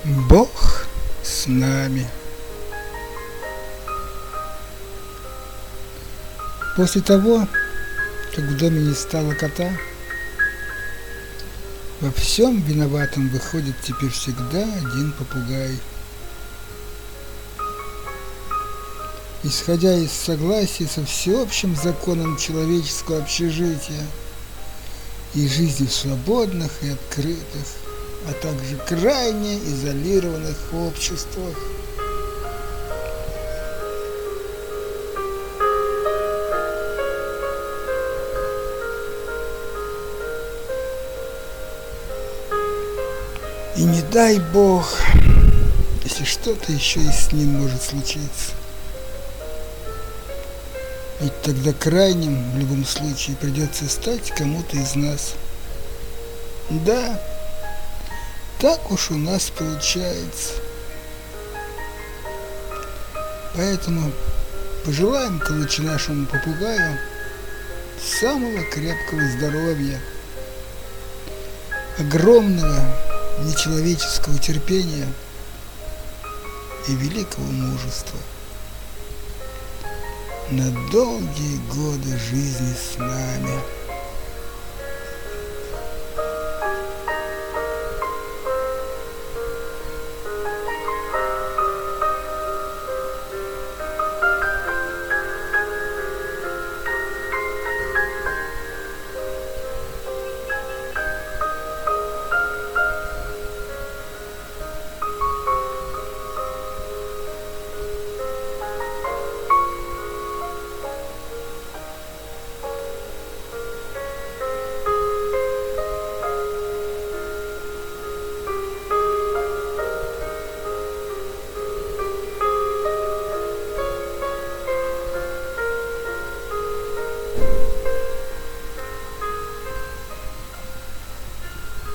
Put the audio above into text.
Бог с нами. После того, как в доме не стало кота, во всем виноватым выходит теперь всегда один попугай. Исходя из согласия со всеобщим законом человеческого общежития и жизни в свободных и открытых, а также крайне изолированных обществах. И не дай Бог, если что-то еще и с ним может случиться. Ведь тогда крайним в любом случае придется стать кому-то из нас. Да, так уж у нас получается. Поэтому пожелаем-ка лучше нашему попугаю самого крепкого здоровья, огромного нечеловеческого терпения и великого мужества на долгие годы жизни с нами.